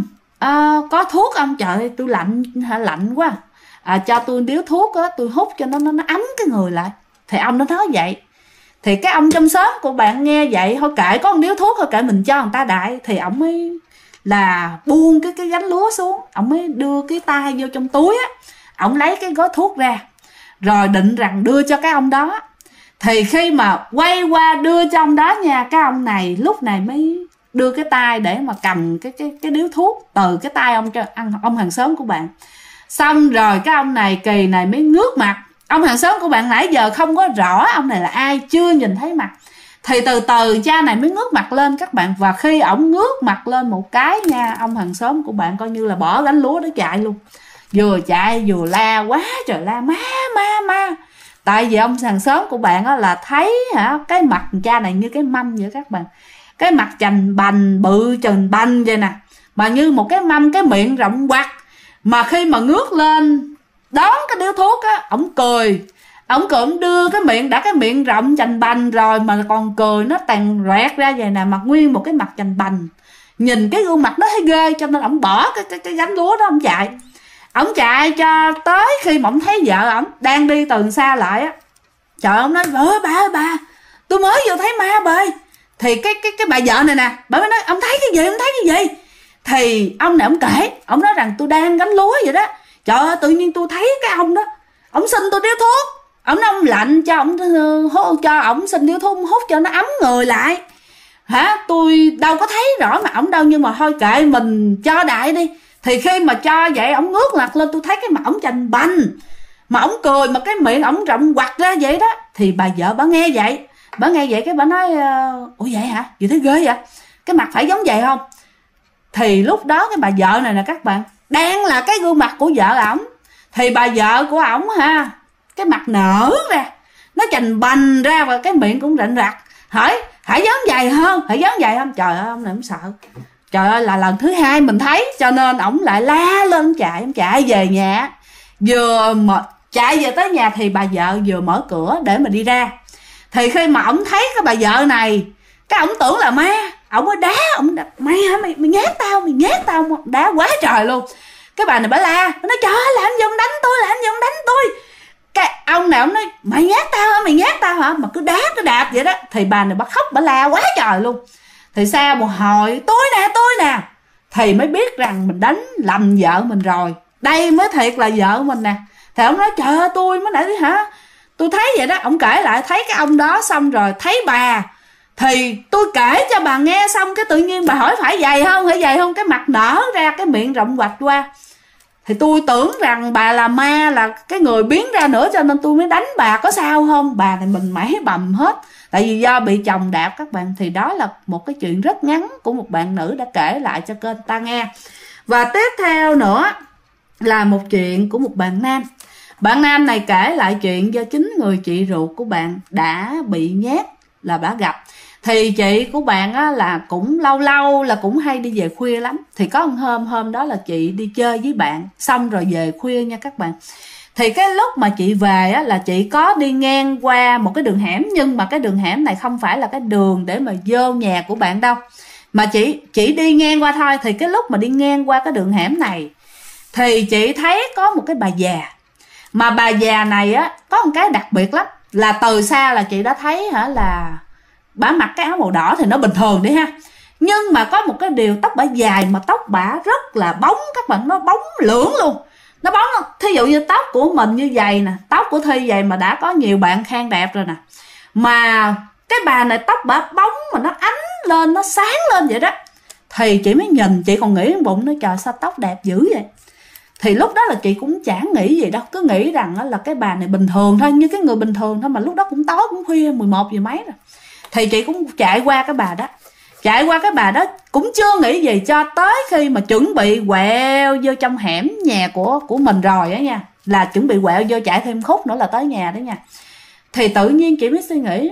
có thuốc ông? Trời ơi tôi lạnh quá, cho tôi điếu thuốc tôi hút cho nó ấm cái người lại. Thì ông nó nói vậy. Thì cái ông trong xóm của bạn nghe vậy, thôi kệ, có một điếu thuốc thôi kệ mình cho người ta đại. Thì ông mới là buông cái gánh lúa xuống, ông mới đưa cái tay vô trong túi ông lấy cái gói thuốc ra, rồi định rằng đưa cho cái ông đó. Thì khi mà quay qua đưa cho ông đó nha, cái ông này lúc này mới đưa cái tay để mà cầm cái điếu thuốc từ cái tay ông hàng xóm của bạn. Xong rồi cái ông này kỳ này mới ngước mặt. Ông hàng xóm của bạn nãy giờ không có rõ ông này là ai, chưa nhìn thấy mặt. Thì từ từ cha này mới ngước mặt lên các bạn. Và khi ổng ngước mặt lên một cái nha, ông hàng xóm của bạn coi như là bỏ gánh lúa đó chạy luôn. Vừa chạy vừa la quá trời la: ma. Tại vì ông hàng xóm của bạn là thấy cái mặt cha này như cái mâm vậy các bạn. Cái mặt chành bành, bự chành bành vậy nè, mà như một cái mâm, cái miệng rộng quặt. Mà khi mà ngước lên đón cái điếu thuốc ổng cười. Ổng đưa cái miệng, đã cái miệng rộng chành bành rồi mà còn cười nó tàn roẹt ra vậy nè, mặt nguyên một cái mặt chành bành. Nhìn cái gương mặt nó thấy ghê, cho nên ổng bỏ cái gánh lúa đó ổng chạy. Ổng chạy cho tới khi mà ổng thấy vợ ổng đang đi từ xa lại trời, ổng nói: ơi bà, tôi mới vừa thấy ma bà ơi. Thì cái bà vợ này nè, bà mới nói: ông thấy cái gì? Thì ông này ổng kể, ổng nói rằng tôi đang gánh lúa vậy đó, trời ơi tự nhiên tôi thấy cái ông đó, ổng xin tôi điếu thuốc. Ổng nói ông lạnh, cho ổng xin điếu thuốc hút cho nó ấm người lại. Tôi đâu có thấy rõ mà ổng đâu, nhưng mà thôi kệ mình cho đại đi. Thì khi mà cho vậy, ổng ngước mặt lên, tôi thấy cái mặt ổng chành bành, mà ổng cười, mà cái miệng ổng rộng quặt ra vậy đó. Thì bà vợ bà nghe vậy cái bà nói: ủa vậy hả? Vậy thấy ghê vậy? Cái mặt phải giống vậy không? Thì lúc đó cái bà vợ này nè các bạn, đang là cái gương mặt của vợ ổng. Thì bà vợ của ổng cái mặt nở ra, nó chành bành ra, và cái miệng cũng rạnh rặt. Phải dám vậy không, phải dám vậy không. Trời ơi ông này không sợ. Trời ơi là lần thứ hai mình thấy, cho nên ổng lại la lên chạy về nhà. Vừa mà chạy về tới nhà thì bà vợ vừa mở cửa để mà đi ra. Thì khi mà ổng thấy cái bà vợ này, cái ổng tưởng là ma, ổng mới đá, mày nhát tao, đá quá trời luôn. Cái bà này bà la, nó nói trời ơi làm gì ông đánh tôi. Cái ông này ông nói mày nhát tao hả, mà cứ đạp vậy đó. Thì bà này bà khóc bà la quá trời luôn. Thì sau một hồi tôi nè thì mới biết rằng mình đánh lầm vợ mình rồi, đây mới thiệt là vợ mình nè. Thì ông nói trời ơi tôi mới nãy hả, tôi thấy vậy đó. Ông kể lại thấy cái ông đó xong rồi thấy bà, thì tôi kể cho bà nghe xong cái tự nhiên bà hỏi phải vậy không, cái mặt nở ra, cái miệng rộng hoạch qua. Thì tôi tưởng rằng bà là ma, là cái người biến ra nữa, cho nên tôi mới đánh bà. Có sao không? Bà này mình mẩy bầm hết, tại vì do bị chồng đạp các bạn. Thì đó là một cái chuyện rất ngắn của một bạn nữ đã kể lại cho kênh ta nghe. Và tiếp theo nữa là một chuyện của một bạn nam. Bạn nam này kể lại chuyện do chính người chị ruột của bạn đã bị nhát là bà gặp. Thì chị của bạn á, là cũng lâu là cũng hay đi về khuya lắm. Thì có một hôm đó là chị đi chơi với bạn, xong rồi về khuya nha các bạn. Thì cái lúc mà chị về á, là chị có đi ngang qua một cái đường hẻm. Nhưng mà cái đường hẻm này không phải là cái đường để mà vô nhà của bạn đâu, mà chị đi ngang qua thôi. Thì cái lúc mà đi ngang qua cái đường hẻm này thì chị thấy có một cái bà già. Mà bà già này á có một cái đặc biệt lắm, là từ xa là chị đã thấy hả, là bà mặc cái áo màu đỏ thì nó bình thường đi ha. Nhưng mà có một cái điều, tóc bả dài mà tóc bả rất là bóng các bạn, nó bóng lưỡng luôn. Nó bóng, thí dụ như tóc của mình như vậy nè, tóc của Thi vậy mà đã có nhiều bạn khen đẹp rồi nè. Mà cái bà này tóc bả bóng mà nó ánh lên, nó sáng lên vậy đó. Thì chị mới nhìn, chị còn nghĩ trong bụng nó trời sao tóc đẹp dữ vậy. Thì lúc đó là chị cũng chẳng nghĩ gì đâu, cứ nghĩ rằng là cái bà này bình thường thôi, như cái người bình thường thôi. Mà lúc đó cũng tối, cũng khuya 11 giờ mấy rồi. Thì chị cũng chạy qua cái bà đó cũng chưa nghĩ gì, cho tới khi mà chuẩn bị quẹo vô trong hẻm nhà của mình rồi á nha, là chuẩn bị quẹo vô chạy thêm khúc nữa là tới nhà đó nha. Thì tự nhiên chị mới suy nghĩ,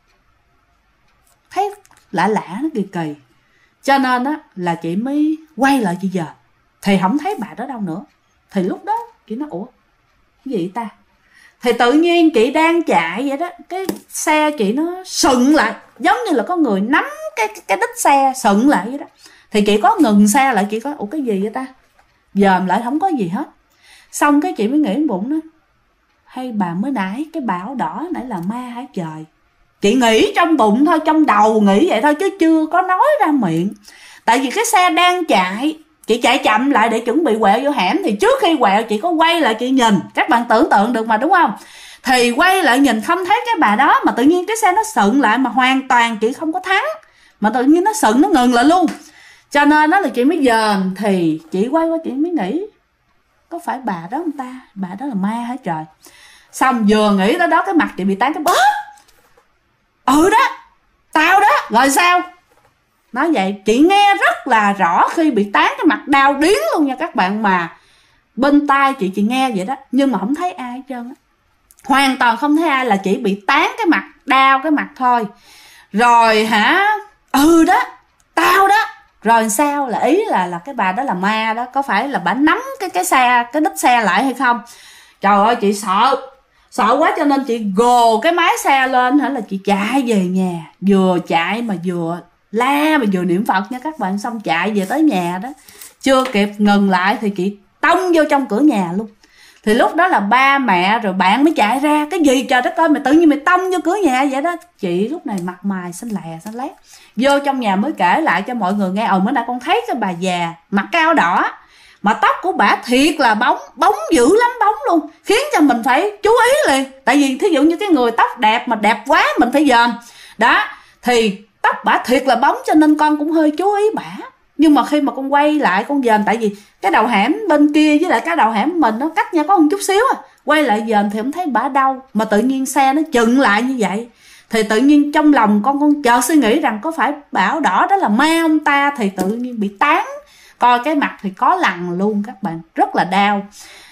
thấy lạ nó kỳ. Cho nên á là chị mới quay lại chị giờ, thì không thấy bà đó đâu nữa. Thì lúc đó chị nói ủa cái gì ta. Thì tự nhiên chị đang chạy vậy đó, cái xe chị nó sừng lại, giống như là có người nắm cái đít xe sừng lại vậy đó. Thì chị có ngừng xe lại, chị có ủa cái gì vậy ta, dòm lại không có gì hết. Xong cái chị mới nghĩ bụng đó, hay bà mới nãy cái bà áo đỏ nãy là ma hả trời. Chị nghĩ trong bụng thôi, trong đầu nghĩ vậy thôi chứ chưa có nói ra miệng. Tại vì cái xe đang chạy, chị chạy chậm lại để chuẩn bị quẹo vô hẻm. Thì trước khi quẹo chị có quay lại chị nhìn, các bạn tưởng tượng được mà đúng không. Thì quay lại nhìn không thấy cái bà đó, mà tự nhiên cái xe nó sững lại, mà hoàn toàn chị không có thắng, mà tự nhiên nó sững, nó ngừng lại luôn. Cho nên đó là chị mới dòm. Thì chị quay qua chị mới nghĩ có phải bà đó không ta, bà đó là ma hả trời. Xong vừa nghĩ tới đó cái mặt chị bị tán cái bóp. Ừ đó, tao đó. Rồi sao? Nói vậy chị nghe rất là rõ, khi bị tán cái mặt đau điếng luôn nha các bạn. Mà bên tai chị nghe vậy đó, nhưng mà không thấy ai hết trơn á, hoàn toàn không thấy ai, là chỉ bị tán cái mặt, đau cái mặt thôi. Rồi hả, ừ đó, tao đó. Rồi sao, là ý là cái bà đó là ma đó, có phải là bà nắm cái xe, cái đít xe lại hay không. Trời ơi chị sợ quá, cho nên chị gồ cái máy xe lên hả, là chị chạy về nhà. Vừa chạy mà vừa la mà vừa niệm Phật nha các bạn. Xong chạy về tới nhà đó, chưa kịp ngừng lại thì chị tông vô trong cửa nhà luôn. Thì lúc đó là ba mẹ rồi bạn mới chạy ra, cái gì trời đất ơi mày tự nhiên mày tông vô cửa nhà vậy đó. Chị lúc này mặt mày xanh lét vô trong nhà mới kể lại cho mọi người nghe. Mới nãy con thấy cái bà già mặc cái áo đỏ, mà tóc của bả thiệt là bóng dữ lắm, bóng luôn, khiến cho mình phải chú ý liền. Tại vì thí dụ như cái người tóc đẹp mà đẹp quá mình phải dòm đó, thì tóc bả thiệt là bóng, cho nên con cũng hơi chú ý bả. Nhưng mà khi mà con quay lại con dòm, tại vì cái đầu hẻm bên kia với lại cái đầu hẻm mình nó cách nhau có một chút xíu à, quay lại dòm thì không thấy bả đâu, mà tự nhiên xe nó chừng lại như vậy. Thì tự nhiên trong lòng con chợt suy nghĩ rằng có phải bà áo đỏ đó là ma ông ta. Thì tự nhiên bị tán, coi cái mặt thì có lằn luôn các bạn, rất là đau.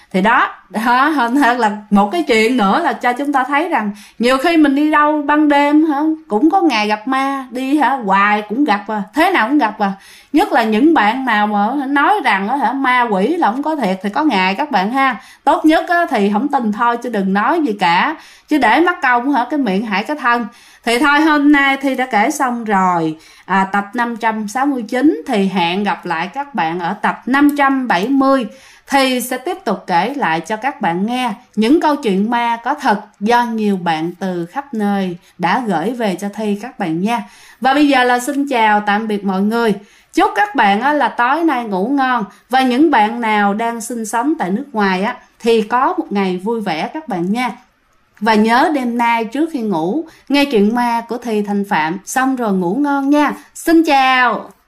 Thì đó là một cái chuyện nữa là cho chúng ta thấy rằng nhiều khi mình đi đâu ban đêm cũng có ngày gặp ma, đi hoài cũng gặp thế nào cũng gặp nhất là những bạn nào mà nói rằng ma quỷ là không có thiệt thì có ngày các bạn ha. Tốt nhất thì không tin thôi chứ đừng nói gì cả, chứ để mắc công cái miệng hại cái thân. Thì thôi hôm nay Thi đã kể xong rồi tập 569, thì hẹn gặp lại các bạn ở tập 570. Thì sẽ tiếp tục kể lại cho các bạn nghe những câu chuyện ma có thật do nhiều bạn từ khắp nơi đã gửi về cho Thi các bạn nha. Và bây giờ là xin chào tạm biệt mọi người. Chúc các bạn là tối nay ngủ ngon. Và những bạn nào đang sinh sống tại nước ngoài thì có một ngày vui vẻ các bạn nha. Và nhớ đêm nay trước khi ngủ nghe chuyện ma của Thi Thanh Phạm xong rồi ngủ ngon nha. Xin chào.